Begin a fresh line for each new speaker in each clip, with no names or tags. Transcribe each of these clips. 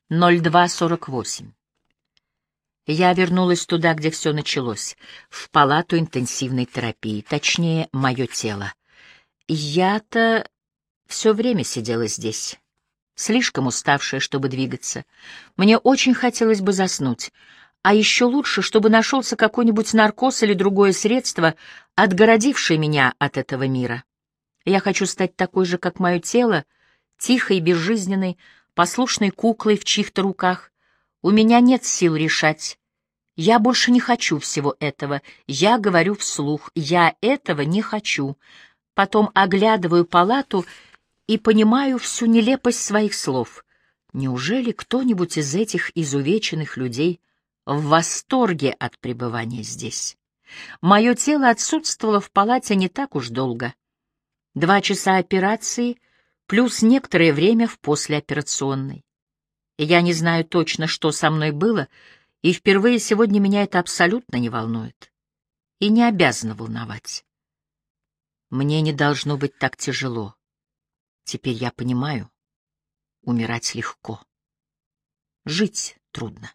02:48. Я вернулась туда, где все началось, в палату интенсивной терапии, точнее, мое тело. Я-то все время сидела здесь, слишком уставшая, чтобы двигаться. Мне очень хотелось бы заснуть, а еще лучше, чтобы нашелся какой-нибудь наркоз или другое средство, отгородившее меня от этого мира. Я хочу стать такой же, как мое тело, тихой, безжизненной, послушной куклой в чьих-то руках. У меня нет сил решать. Я больше не хочу всего этого. Я говорю вслух. Я этого не хочу. Потом оглядываю палату и понимаю всю нелепость своих слов. Неужели кто-нибудь из этих изувеченных людей в восторге от пребывания здесь? Мое тело отсутствовало в палате не так уж долго. 2 часа операции плюс некоторое время в послеоперационной. Я не знаю точно, что со мной было, и впервые сегодня меня это абсолютно не волнует и не обязано волновать. Мне не должно быть так тяжело. Теперь я понимаю, умирать легко. Жить трудно.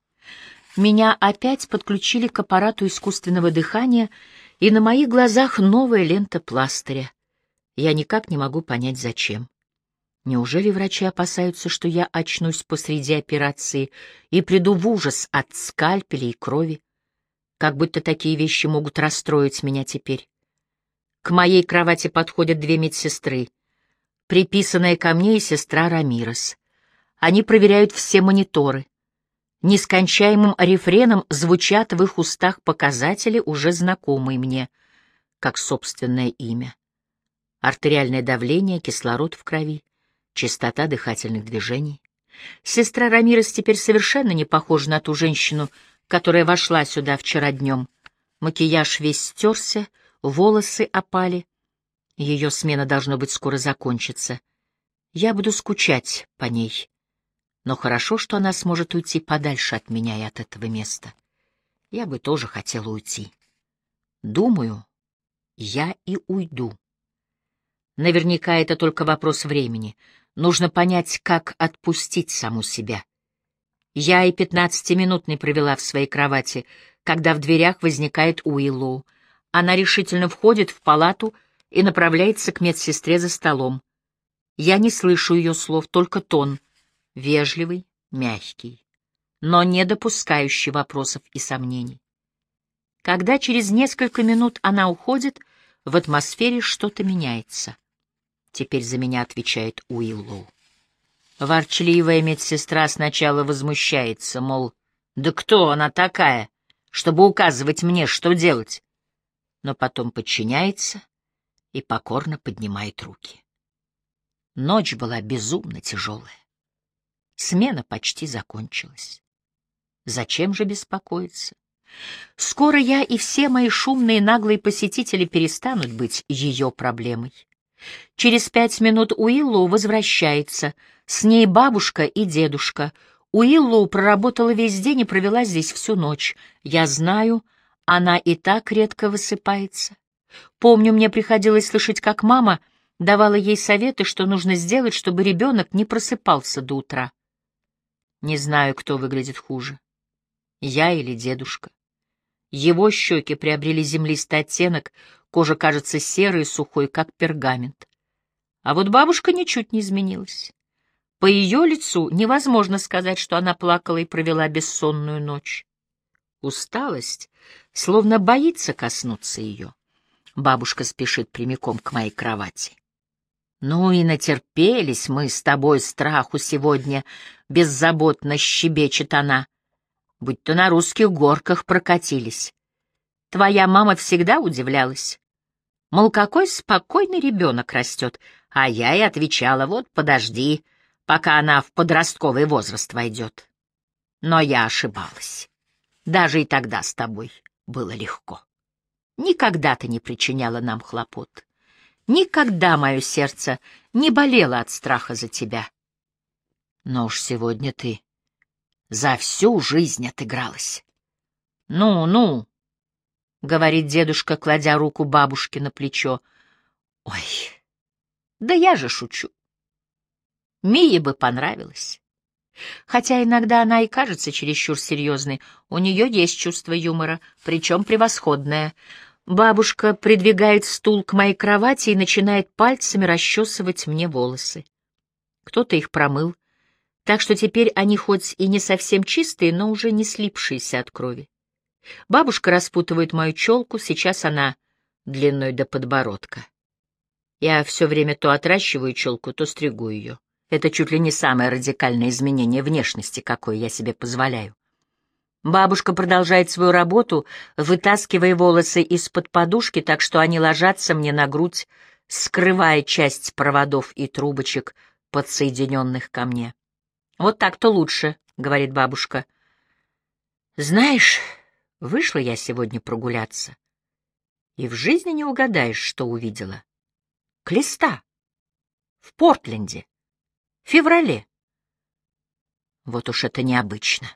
Меня опять подключили к аппарату искусственного дыхания, и на моих глазах новая лента пластыря. Я никак не могу понять, зачем. Неужели врачи опасаются, что я очнусь посреди операции и приду в ужас от скальпелей и крови? Как будто такие вещи могут расстроить меня теперь. К моей кровати подходят 2 медсестры, приписанная ко мне и сестра Рамирес. Они проверяют все мониторы. Нескончаемым рефреном звучат в их устах показатели, уже знакомые мне, как собственное имя. Артериальное давление, кислород в крови, частота дыхательных движений. Сестра Рамирес теперь совершенно не похожа на ту женщину, которая вошла сюда вчера днем. Макияж весь стерся, волосы опали. Ее смена, должно быть, скоро закончится. Я буду скучать по ней. Но хорошо, что она сможет уйти подальше от меня и от этого места. Я бы тоже хотела уйти. Думаю, я и уйду. Наверняка это только вопрос времени. Нужно понять, как отпустить саму себя. Я и 15 минут не провела в своей кровати, когда в дверях возникает Уиллоу. Она решительно входит в палату и направляется к медсестре за столом. Я не слышу ее слов, только тон, вежливый, мягкий, но не допускающий вопросов и сомнений. Когда через несколько минут она уходит, в атмосфере что-то меняется. Теперь за меня отвечает Уиллоу. Ворчливая медсестра сначала возмущается, мол, да кто она такая, чтобы указывать мне, что делать? Но потом подчиняется и покорно поднимает руки. Ночь была безумно тяжелая. Смена почти закончилась. Зачем же беспокоиться? Скоро я и все мои шумные наглые посетители перестанут быть ее проблемой. Через 5 минут Уиллоу возвращается. С ней бабушка и дедушка. Уиллоу проработала весь день и провела здесь всю ночь. Я знаю, она и так редко высыпается. Помню, мне приходилось слышать, как мама давала ей советы, что нужно сделать, чтобы ребенок не просыпался до утра. Не знаю, кто выглядит хуже, я или дедушка. Его щеки приобрели землистый оттенок, кожа кажется серой и сухой, как пергамент. А вот бабушка ничуть не изменилась. По ее лицу невозможно сказать, что она плакала и провела бессонную ночь. Усталость словно боится коснуться ее. Бабушка спешит прямиком к моей кровати. «Ну и натерпелись мы с тобой страху сегодня», — беззаботно щебечет она, будь то на русских горках прокатились. Твоя мама всегда удивлялась. Мол, какой спокойный ребенок растет, а я и отвечала, вот подожди, пока она в подростковый возраст войдет. Но я ошибалась. Даже и тогда с тобой было легко. Никогда ты не причиняла нам хлопот. Никогда мое сердце не болело от страха за тебя. Но уж сегодня ты за всю жизнь отыгралась. Ну, — говорит дедушка, кладя руку бабушке на плечо. Ой, да я же шучу. Мие бы понравилось. Хотя иногда она и кажется чересчур серьезной, у нее есть чувство юмора, причем превосходное. Бабушка придвигает стул к моей кровати и начинает пальцами расчесывать мне волосы. Кто-то их промыл, так что теперь они хоть и не совсем чистые, но уже не слипшиеся от крови. Бабушка распутывает мою челку, сейчас она длиной до подбородка. Я все время то отращиваю челку, то стригу ее. Это чуть ли не самое радикальное изменение внешности, какое я себе позволяю. Бабушка продолжает свою работу, вытаскивая волосы из-под подушки, так что они ложатся мне на грудь, скрывая часть проводов и трубочек, подсоединенных ко мне. «Вот так-то лучше», — говорит бабушка. «Знаешь, вышла я сегодня прогуляться, и в жизни не угадаешь, что увидела. Клиста. В Портленде. В феврале. Вот уж это необычно.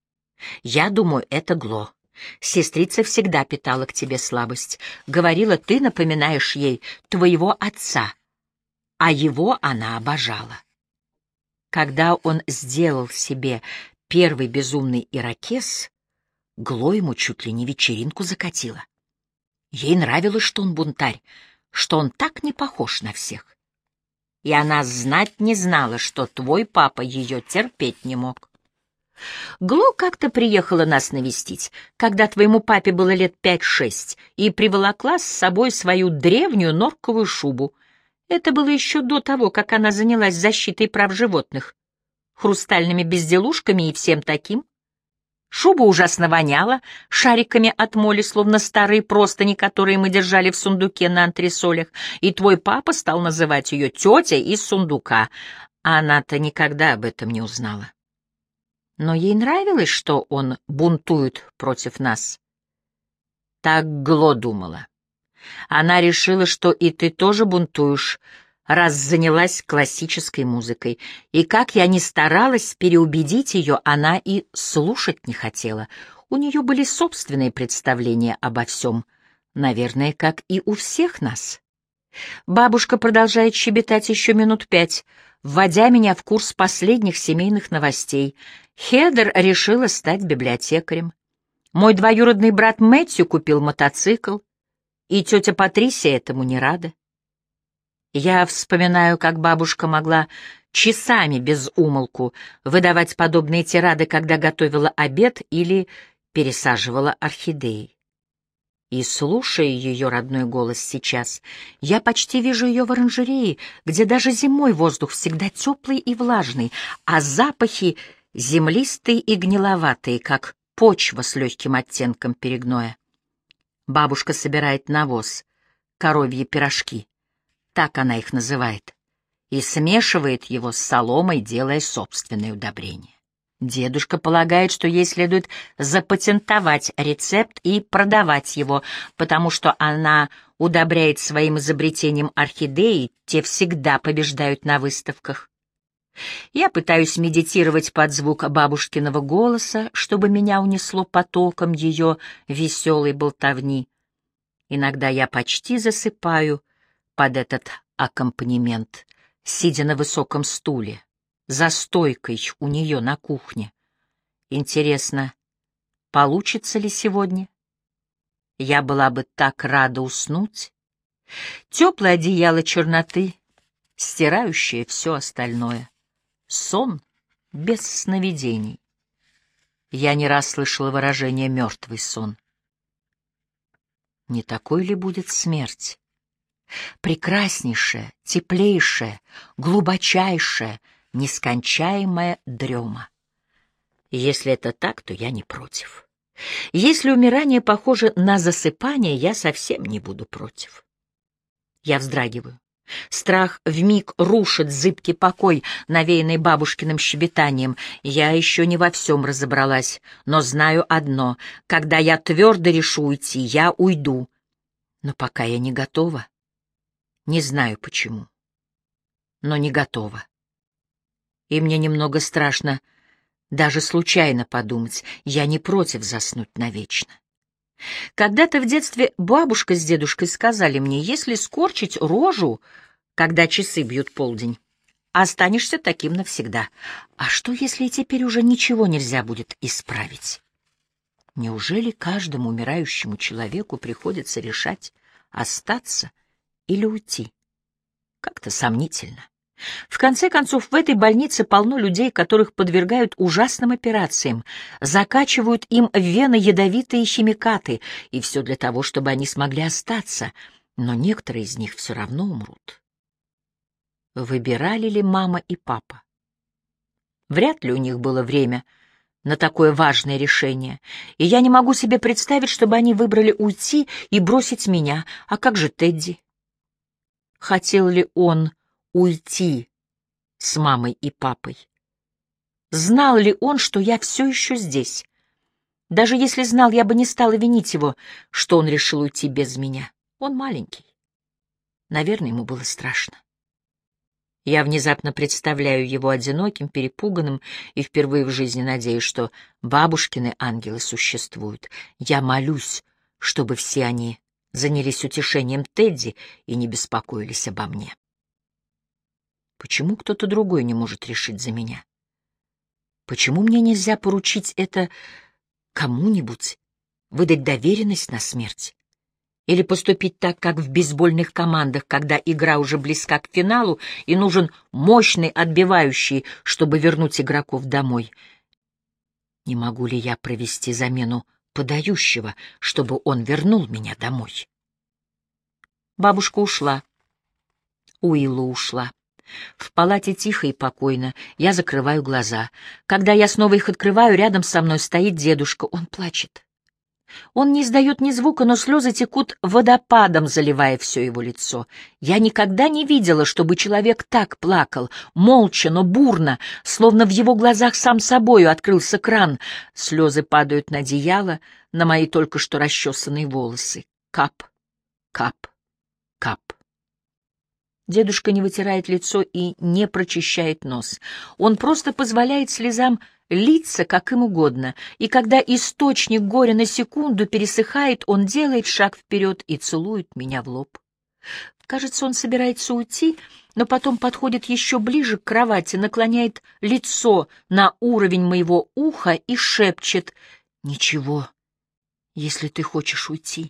Я думаю, это Гло. Сестрица всегда питала к тебе слабость. Говорила, ты напоминаешь ей твоего отца, а его она обожала. Когда он сделал себе первый безумный ирокез, Гло ему чуть ли не вечеринку закатила. Ей нравилось, что он бунтарь, что он так не похож на всех. И она знать не знала, что твой папа ее терпеть не мог. Гло как-то приехала нас навестить, когда твоему папе было лет 5-6, и приволокла с собой свою древнюю норковую шубу. Это было еще до того, как она занялась защитой прав животных, хрустальными безделушками и всем таким. Шуба ужасно воняла, шариками от моли, словно старые простыни, которые мы держали в сундуке на антресолях, и твой папа стал называть ее тетя из сундука. А она-то никогда об этом не узнала. Но ей нравилось, что он бунтует против нас. Так Гло думала. Она решила, что и ты тоже бунтуешь, раз занялась классической музыкой. И как я ни старалась переубедить ее, она и слушать не хотела. У нее были собственные представления обо всем, наверное, как и у всех нас. Бабушка продолжает щебетать еще минут 5, вводя меня в курс последних семейных новостей. Хедер решила стать библиотекарем. Мой двоюродный брат Мэтью купил мотоцикл, и тетя Патрисия этому не рада. Я вспоминаю, как бабушка могла часами без умолку выдавать подобные тирады, когда готовила обед или пересаживала орхидеи. И, слушая ее родной голос сейчас, я почти вижу ее в оранжерее, где даже зимой воздух всегда теплый и влажный, а запахи землистые и гниловатые, как почва с легким оттенком перегноя. Бабушка собирает навоз, коровьи пирожки, так она их называет, и смешивает его с соломой, делая собственное удобрение. Дедушка полагает, что ей следует запатентовать рецепт и продавать его, потому что она удобряет своим изобретением орхидеи, те всегда побеждают на выставках. Я пытаюсь медитировать под звук бабушкиного голоса, чтобы меня унесло потоком ее веселой болтовни. Иногда я почти засыпаю под этот аккомпанемент, сидя на высоком стуле, за стойкой у нее на кухне. Интересно, получится ли сегодня? Я была бы так рада уснуть. Теплое одеяло черноты, стирающее все остальное. Сон без сновидений. Я не раз слышала выражение «мертвый сон». Не такой ли будет смерть? Прекраснейшая, теплейшая, глубочайшая, нескончаемая дрема. Если это так, то я не против. Если умирание похоже на засыпание, я совсем не буду против. Я вздрагиваю. Страх вмиг рушит зыбкий покой, навеянный бабушкиным щебетанием. Я еще не во всем разобралась, но знаю одно: когда я твердо решу уйти, я уйду. Но пока я не готова. Не знаю почему, но не готова. И мне немного страшно даже случайно подумать, я не против заснуть навечно. Когда-то в детстве бабушка с дедушкой сказали мне, если скорчить рожу, когда часы бьют полдень, останешься таким навсегда. А что, если теперь уже ничего нельзя будет исправить? Неужели каждому умирающему человеку приходится решать, остаться или уйти? Как-то сомнительно. В конце концов, в этой больнице полно людей, которых подвергают ужасным операциям, закачивают им в вены ядовитые химикаты, и все для того, чтобы они смогли остаться, но некоторые из них все равно умрут. Выбирали ли мама и папа? Вряд ли у них было время на такое важное решение, и я не могу себе представить, чтобы они выбрали уйти и бросить меня. А как же Тедди? Хотел ли он уйти с мамой и папой? Знал ли он, что я все еще здесь? Даже если знал, я бы не стала винить его, что он решил уйти без меня. Он маленький. Наверное, ему было страшно. Я внезапно представляю его одиноким, перепуганным и впервые в жизни надеюсь, что бабушкины ангелы существуют. Я молюсь, чтобы все они занялись утешением Тедди и не беспокоились обо мне. Почему кто-то другой не может решить за меня? Почему мне нельзя поручить это кому-нибудь, выдать доверенность на смерть? Или поступить так, как в бейсбольных командах, когда игра уже близка к финалу и нужен мощный отбивающий, чтобы вернуть игроков домой? Не могу ли я провести замену подающего, чтобы он вернул меня домой? Бабушка ушла. Уилла ушла. В палате тихо и покойно. Я закрываю глаза. Когда я снова их открываю, рядом со мной стоит дедушка. Он плачет. Он не издает ни звука, но слезы текут водопадом, заливая все его лицо. Я никогда не видела, чтобы человек так плакал, молча, но бурно, словно в его глазах сам собою открылся кран. Слезы падают на одеяло, на мои только что расчесанные волосы. Кап, кап, кап. Дедушка не вытирает лицо и не прочищает нос. Он просто позволяет слезам литься как им угодно, и когда источник горя на секунду пересыхает, он делает шаг вперед и целует меня в лоб. Кажется, он собирается уйти, но потом подходит еще ближе к кровати, наклоняет лицо на уровень моего уха и шепчет: «Ничего, если ты хочешь уйти.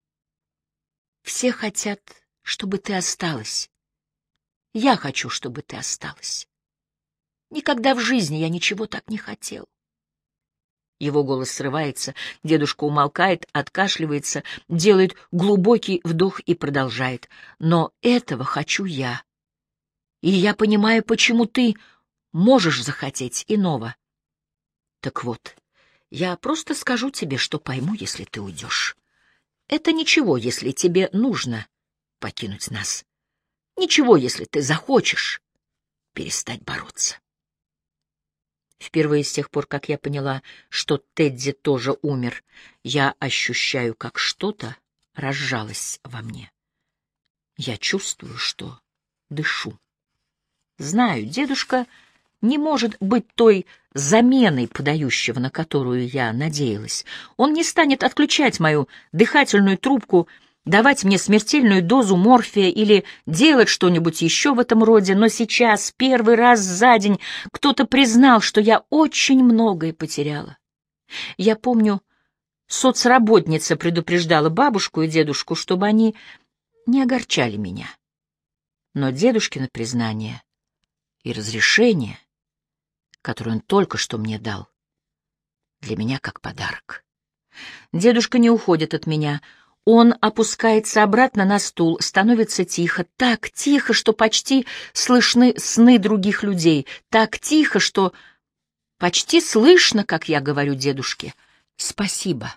Все хотят, чтобы ты осталась. Я хочу, чтобы ты осталась. Никогда в жизни я ничего так не хотел». Его голос срывается, дедушка умолкает, откашливается, делает глубокий вдох и продолжает. «Но этого хочу я. И я понимаю, почему ты можешь захотеть иного. Так вот, я просто скажу тебе, что пойму, если ты уйдешь. Это ничего, если тебе нужно покинуть нас. Ничего, если ты захочешь перестать бороться». Впервые с тех пор, как я поняла, что Тедди тоже умер, я ощущаю, как что-то разжалось во мне. Я чувствую, что дышу. Знаю, дедушка не может быть той заменой подающего, на которую я надеялась. Он не станет отключать мою дыхательную трубку, давать мне смертельную дозу морфия или делать что-нибудь еще в этом роде, но сейчас, первый раз за день, кто-то признал, что я очень многое потеряла. Я помню, соцработница предупреждала бабушку и дедушку, чтобы они не огорчали меня. Но дедушкино признание и разрешение, которое он только что мне дал, для меня как подарок. Дедушка не уходит от меня. Он опускается обратно на стул, становится тихо, так тихо, что почти слышны сны других людей, так тихо, что почти слышно, как я говорю дедушке: «Спасибо».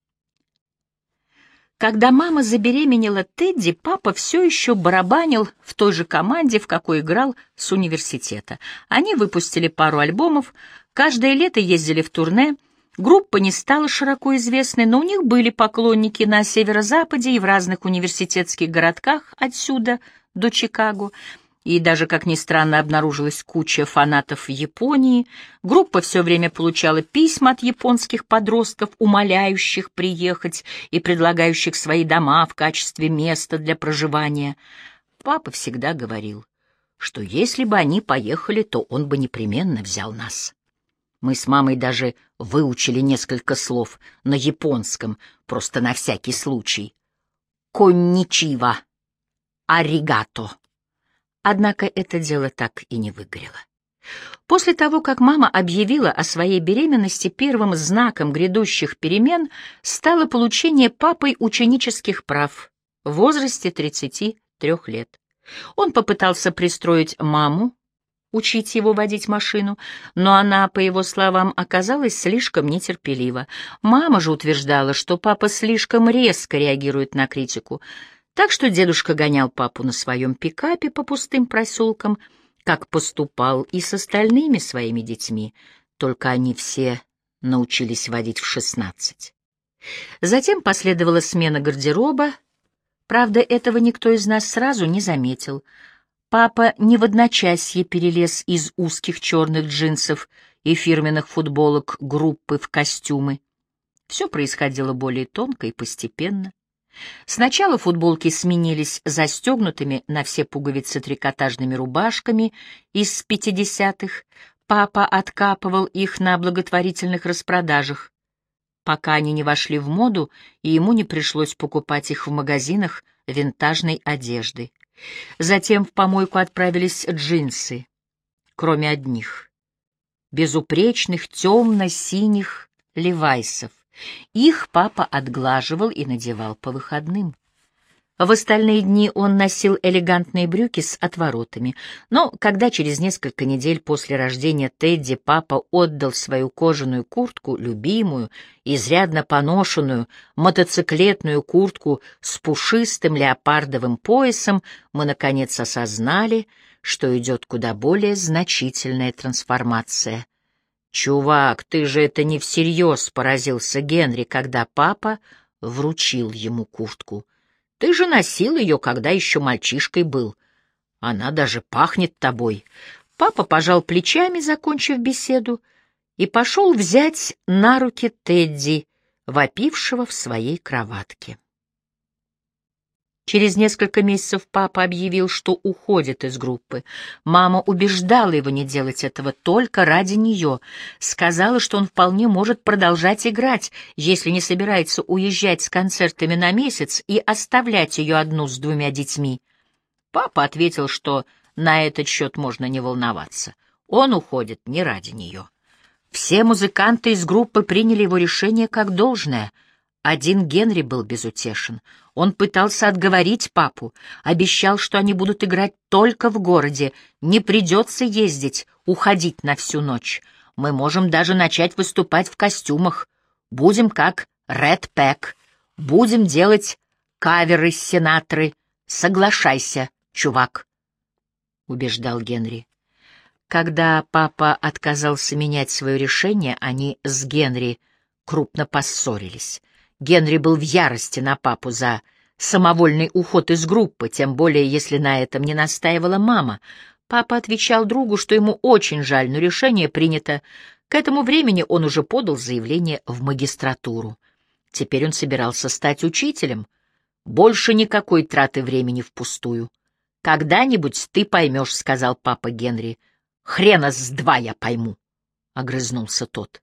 Когда мама забеременела Тедди, папа все еще барабанил в той же команде, в какой играл с университета. Они выпустили пару альбомов, каждое лето ездили в турне. Группа не стала широко известной, но у них были поклонники на северо-западе и в разных университетских городках отсюда до Чикаго. И даже, как ни странно, обнаружилась куча фанатов в Японии. Группа все время получала письма от японских подростков, умоляющих приехать и предлагающих свои дома в качестве места для проживания. Папа всегда говорил: что если бы они поехали, то он бы непременно взял нас. Мы с мамой даже выучили несколько слов на японском, просто на всякий случай. «Конничива», «аригато». Однако это дело так и не выгорело. После того, как мама объявила о своей беременности, первым знаком грядущих перемен стало получение папой ученических прав в возрасте 33 лет. Он попытался пристроить маму, учить его водить машину, но она, по его словам, оказалась слишком нетерпелива. Мама же утверждала, что папа слишком резко реагирует на критику, так что дедушка гонял папу на своем пикапе по пустым проселкам, как поступал и с остальными своими детьми, только они все научились водить в 16. Затем последовала смена гардероба, правда, этого никто из нас сразу не заметил. Папа не в одночасье перелез из узких черных джинсов и фирменных футболок группы в костюмы. Все происходило более тонко и постепенно. Сначала футболки сменились застегнутыми на все пуговицы трикотажными рубашками из 50-х. Папа откапывал их на благотворительных распродажах, пока они не вошли в моду, и ему не пришлось покупать их в магазинах винтажной одежды. Затем в помойку отправились джинсы, кроме одних, безупречных темно-синих левайсов. Их папа отглаживал и надевал по выходным. В остальные дни он носил элегантные брюки с отворотами, но когда через несколько недель после рождения Тедди папа отдал свою кожаную куртку, любимую, изрядно поношенную, мотоциклетную куртку с пушистым леопардовым поясом, мы наконец осознали, что идет куда более значительная трансформация. «Чувак, ты же это не всерьез», — поразился Генри, когда папа вручил ему куртку. «Ты же носил ее, когда еще мальчишкой был. Она даже пахнет тобой». Папа пожал плечами, закончив беседу, и пошел взять на руки Тедди, вопившего в своей кроватке. Через несколько месяцев папа объявил, что уходит из группы. Мама убеждала его не делать этого только ради нее. Сказала, что он вполне может продолжать играть, если не собирается уезжать с концертами на месяц и оставлять ее одну с 2 детьми. Папа ответил, что на этот счет можно не волноваться. Он уходит не ради нее. Все музыканты из группы приняли его решение как должное. Один Генри был безутешен. Он пытался отговорить папу, обещал, что они будут играть только в городе, не придется ездить, уходить на всю ночь. Мы можем даже начать выступать в костюмах. Будем как Red Pack, будем делать каверы Синатры. Соглашайся, чувак, — убеждал Генри. Когда папа отказался менять свое решение, они с Генри крупно поссорились. Генри был в ярости на папу за самовольный уход из группы, тем более если на этом не настаивала мама. Папа отвечал другу, что ему очень жаль, но решение принято. К этому времени он уже подал заявление в магистратуру. Теперь он собирался стать учителем. Больше никакой траты времени впустую. «Когда-нибудь ты поймешь», — сказал папа Генри. «Хрена с 2 я пойму», — огрызнулся тот.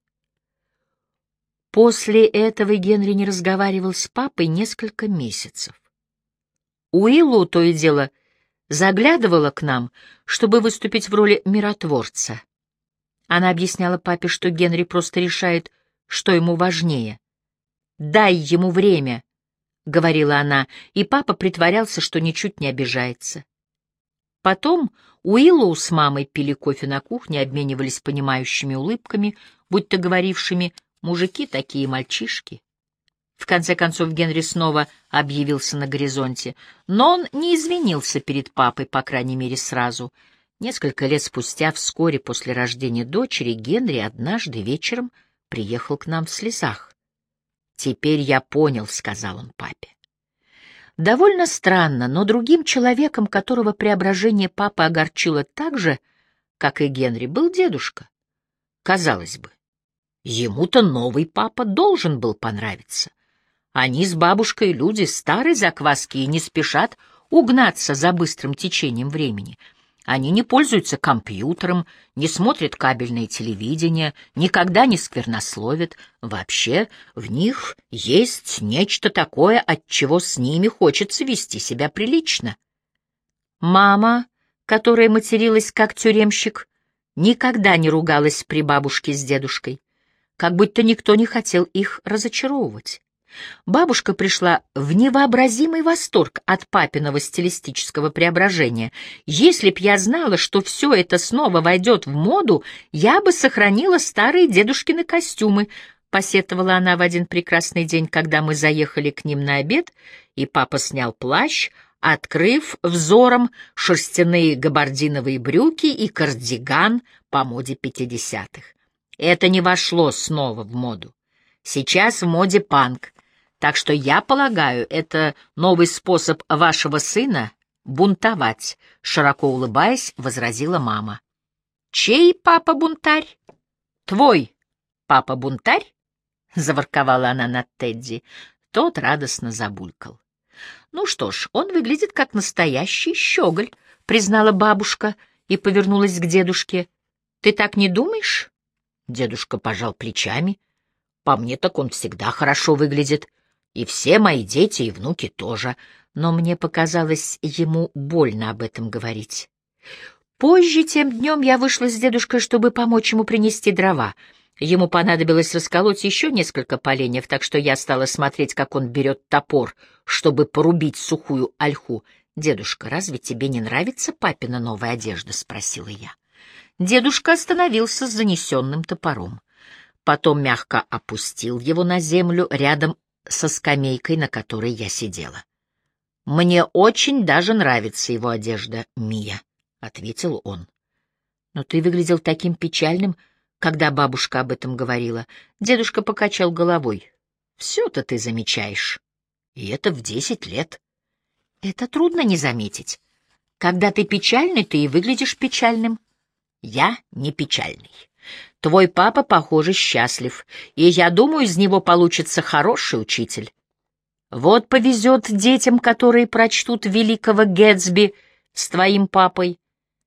После этого Генри не разговаривал с папой несколько месяцев. Уиллу то и дело заглядывала к нам, чтобы выступить в роли миротворца. Она объясняла папе, что Генри просто решает, что ему важнее. «Дай ему время», — говорила она, и папа притворялся, что ничуть не обижается. Потом Уиллоу с мамой пили кофе на кухне, обменивались понимающими улыбками, будто говорившими: «Мужики такие мальчишки». В конце концов Генри снова объявился на горизонте, но он не извинился перед папой, по крайней мере, сразу. Несколько лет спустя, вскоре после рождения дочери, Генри однажды вечером приехал к нам в слезах. «Теперь я понял», — сказал он папе. Довольно странно, но другим человеком, которого преображение папы огорчило так же, как и Генри, был дедушка. Казалось бы, ему-то новый папа должен был понравиться. Они с бабушкой люди старой закваски и не спешат угнаться за быстрым течением времени. Они не пользуются компьютером, не смотрят кабельное телевидение, никогда не сквернословят. Вообще, в них есть нечто такое, от чего с ними хочется вести себя прилично. Мама, которая материлась как тюремщик, никогда не ругалась при бабушке с дедушкой, как будто никто не хотел их разочаровывать. Бабушка пришла в невообразимый восторг от папиного стилистического преображения. Если б я знала, что все это снова войдет в моду, я бы сохранила старые дедушкины костюмы, — посетовала она в один прекрасный день, когда мы заехали к ним на обед, и папа снял плащ, открыв взором шерстяные габардиновые брюки и кардиган по моде 50-х. Это не вошло снова в моду. Сейчас в моде панк. Так что, я полагаю, это новый способ вашего сына бунтовать, — широко улыбаясь, возразила мама. — Чей папа бунтарь? — Твой папа бунтарь? — заворковала она над Тедди. Тот радостно забулькал. — Ну что ж, он выглядит как настоящий щеголь, — признала бабушка и повернулась к дедушке. — Ты так не думаешь? Дедушка пожал плечами. — По мне так он всегда хорошо выглядит. И все мои дети и внуки тоже, но мне показалось ему больно об этом говорить. Позже, тем днем, я вышла с дедушкой, чтобы помочь ему принести дрова. Ему понадобилось расколоть еще несколько поленьев, так что я стала смотреть, как он берет топор, чтобы порубить сухую ольху. «Дедушка, разве тебе не нравится папина новая одежда?» — спросила я. Дедушка остановился с занесенным топором. Потом мягко опустил его на землю рядом со скамейкой, на которой я сидела. «Мне очень даже нравится его одежда, Мия», — ответил он. «Но ты выглядел таким печальным, когда бабушка об этом говорила». Дедушка покачал головой. «Все-то ты замечаешь. И это в 10 лет. Это трудно не заметить. Когда ты печальный, ты и выглядишь печальным. Я не печальный. Твой папа, похоже, счастлив, и, я думаю, из него получится хороший учитель. Вот повезет детям, которые прочтут великого Гэтсби с твоим папой.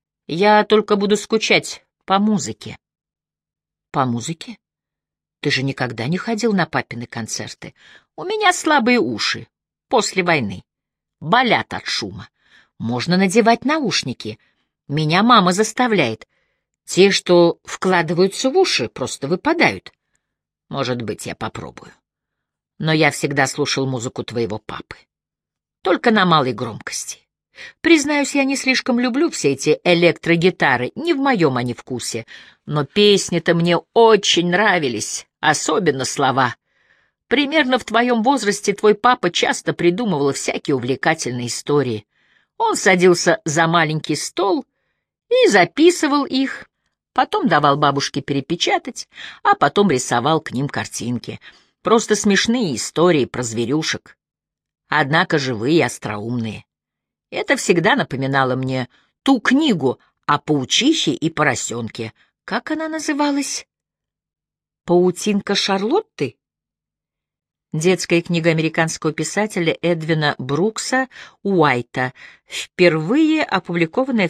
Я только буду скучать по музыке». «По музыке? Ты же никогда не ходил на папины концерты?» «У меня слабые уши. После войны. Болят от шума. Можно надевать наушники. Меня мама заставляет. Те, что вкладываются в уши, просто выпадают. Может быть, я попробую. Но я всегда слушал музыку твоего папы. Только на малой громкости. Признаюсь, я не слишком люблю все эти электрогитары, не в моем они вкусе. Но песни-то мне очень нравились, особенно слова. Примерно в твоем возрасте твой папа часто придумывал всякие увлекательные истории. Он садился за маленький стол и записывал их, потом давал бабушке перепечатать, а потом рисовал к ним картинки. Просто смешные истории про зверюшек. Однако живые и остроумные. Это всегда напоминало мне ту книгу о паучихе и поросенке. Как она называлась? «Паутинка Шарлотты»? Детская книга американского писателя Эдвина Брукса Уайта, впервые опубликованная в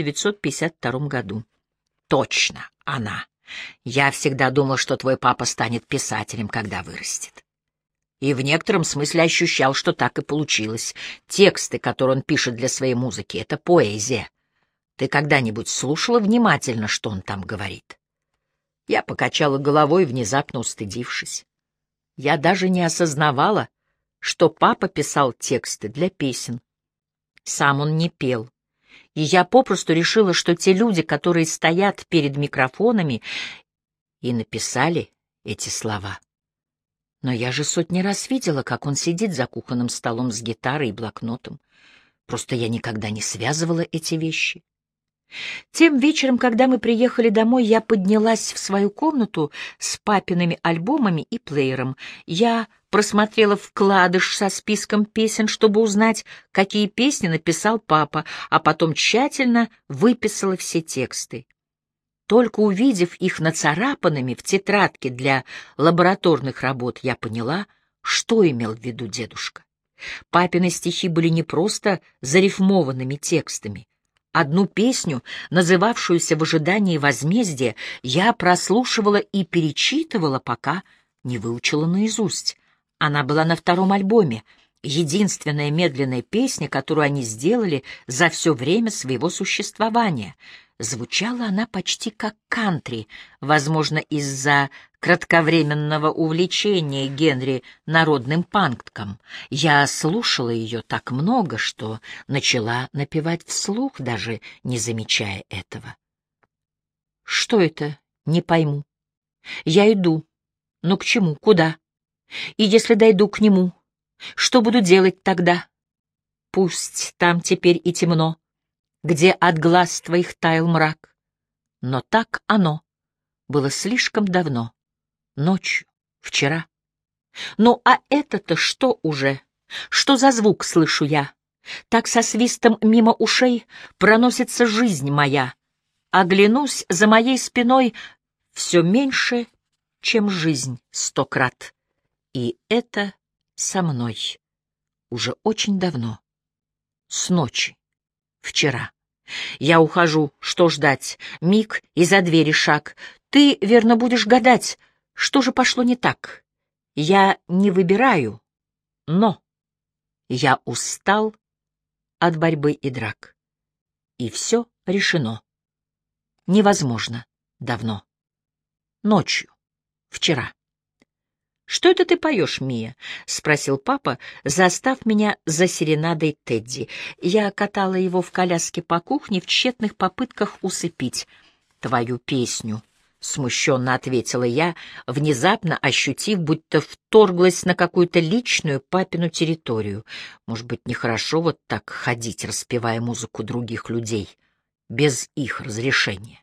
1952 году. Точно, она. Я всегда думал, что твой папа станет писателем, когда вырастет. И в некотором смысле ощущал, что так и получилось. Тексты, которые он пишет для своей музыки, — это поэзия. Ты когда-нибудь слушала внимательно, что он там говорит? Я покачала головой, внезапно устыдившись. Я даже не осознавала, что папа писал тексты для песен. Сам он не пел. И я попросту решила, что те люди, которые стоят перед микрофонами, и написали эти слова. Но я же сотни раз видела, как он сидит за кухонным столом с гитарой и блокнотом. Просто я никогда не связывала эти вещи. Тем вечером, когда мы приехали домой, я поднялась в свою комнату с папиными альбомами и плеером. Я просмотрела вкладыш со списком песен, чтобы узнать, какие песни написал папа, а потом тщательно выписала все тексты. Только увидев их нацарапанными в тетрадке для лабораторных работ, я поняла, что имел в виду дедушка. Папины стихи были не просто зарифмованными текстами, Одну песню, называвшуюся «В ожидании возмездия», я прослушивала и перечитывала, пока не выучила наизусть. Она была на втором альбоме, единственная медленная песня, которую они сделали за все время своего существования. Звучала она почти как кантри, возможно, из-за кратковременного увлечения Генри народным панком. Я слушала ее так много, что начала напевать вслух, даже не замечая этого. Что это? Не пойму. Я иду. Но к чему? Куда? И если дойду к нему, что буду делать тогда? Пусть там теперь и темно, где от глаз твоих таял мрак. Но так оно было слишком давно, ночью, вчера. Ну а это-то что уже? Что за звук слышу я? Так со свистом мимо ушей проносится жизнь моя. Оглянусь за моей спиной все меньше, чем жизнь 100 крат. И это со мной уже очень давно, с ночи, вчера. Я ухожу, что ждать? Миг и за двери шаг. Ты, верно, будешь гадать, что же пошло не так. Я не выбираю, но я устал от борьбы и драк. И все решено. Невозможно давно. Ночью, вчера. «Что это ты поешь, Мия?» — спросил папа, застав меня за серенадой Тедди. Я катала его в коляске по кухне в тщетных попытках усыпить. «Твою песню», — смущенно ответила я, внезапно ощутив, будто вторглась на какую-то личную папину территорию. Может быть, нехорошо вот так ходить, распевая музыку других людей, без их разрешения.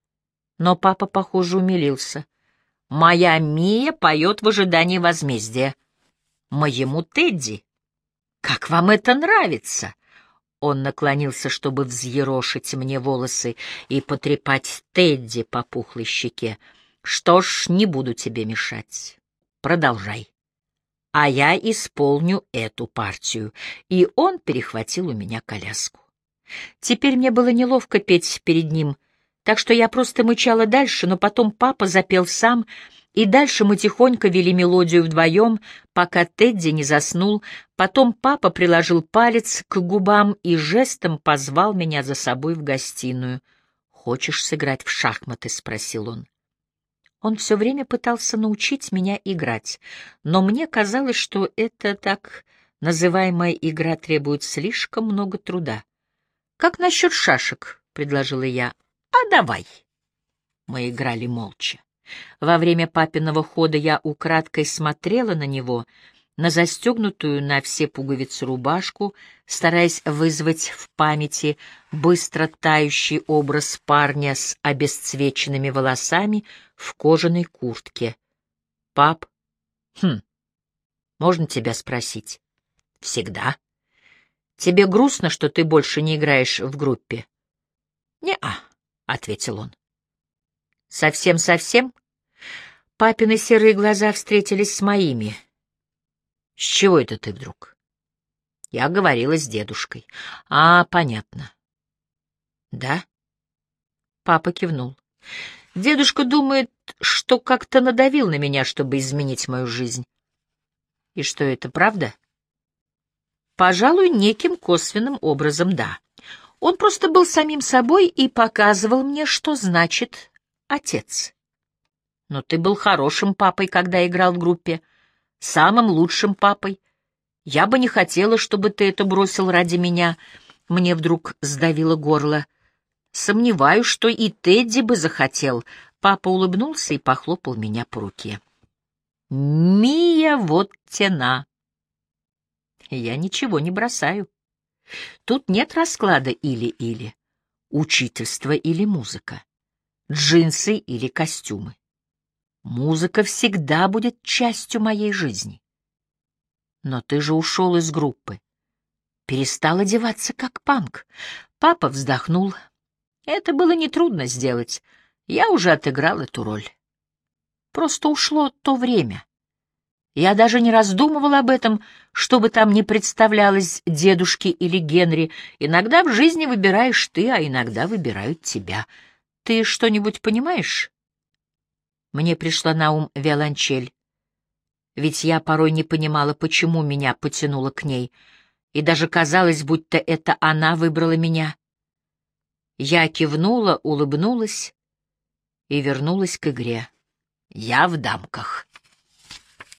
Но папа, похоже, умилился. «Моя Мия поет в ожидании возмездия. Моему Тедди. Как вам это нравится?» Он наклонился, чтобы взъерошить мне волосы и потрепать Тедди по пухлой щеке. «Что ж, не буду тебе мешать. Продолжай. А я исполню эту партию». И он перехватил у меня коляску. Теперь мне было неловко петь перед ним, так что я просто мычала дальше, но потом папа запел сам, и дальше мы тихонько вели мелодию вдвоем, пока Тедди не заснул. Потом папа приложил палец к губам и жестом позвал меня за собой в гостиную. «Хочешь сыграть в шахматы?» — спросил он. Он все время пытался научить меня играть, но мне казалось, что эта так называемая игра требует слишком много труда. «Как насчет шашек?» — предложила я. «А давай». Мы играли молча. Во время папиного хода я украдкой смотрела на него, на застегнутую на все пуговицы рубашку, стараясь вызвать в памяти быстро тающий образ парня с обесцвеченными волосами в кожаной куртке. «Пап, можно тебя спросить?» «Всегда. Тебе грустно, что ты больше не играешь в группе?» «Не-а», — ответил он. «Совсем-совсем?» Папины серые глаза встретились с моими. «С чего это ты вдруг?» Я говорила с дедушкой. «А, понятно». «Да?» Папа кивнул. «Дедушка думает, что как-то надавил на меня, чтобы изменить мою жизнь». «И что, это правда?» «Пожалуй, неким косвенным образом, да. Он просто был самим собой и показывал мне, что значит отец. Но ты был хорошим папой, когда играл в группе, самым лучшим папой. Я бы не хотела, чтобы ты это бросил ради меня». Мне вдруг сдавило горло. «Сомневаюсь, что и Тедди бы захотел». Папа улыбнулся и похлопал меня по руке. «Мия, вот тена». Я ничего не бросаю. Тут нет расклада или-или, учительство или музыка, джинсы или костюмы. Музыка всегда будет частью моей жизни. Но ты же ушел из группы, перестал одеваться как панк. Папа вздохнул. Это было нетрудно сделать. Я уже отыграл эту роль. Просто ушло то время. Я даже не раздумывала об этом, что бы там ни представлялось дедушке или Генри. Иногда в жизни выбираешь ты, а иногда выбирают тебя. Ты что-нибудь понимаешь? Мне пришла на ум виолончель, ведь я порой не понимала, почему меня потянуло к ней, и даже казалось, будто это она выбрала меня. Я кивнула, улыбнулась и вернулась к игре. Я в дамках.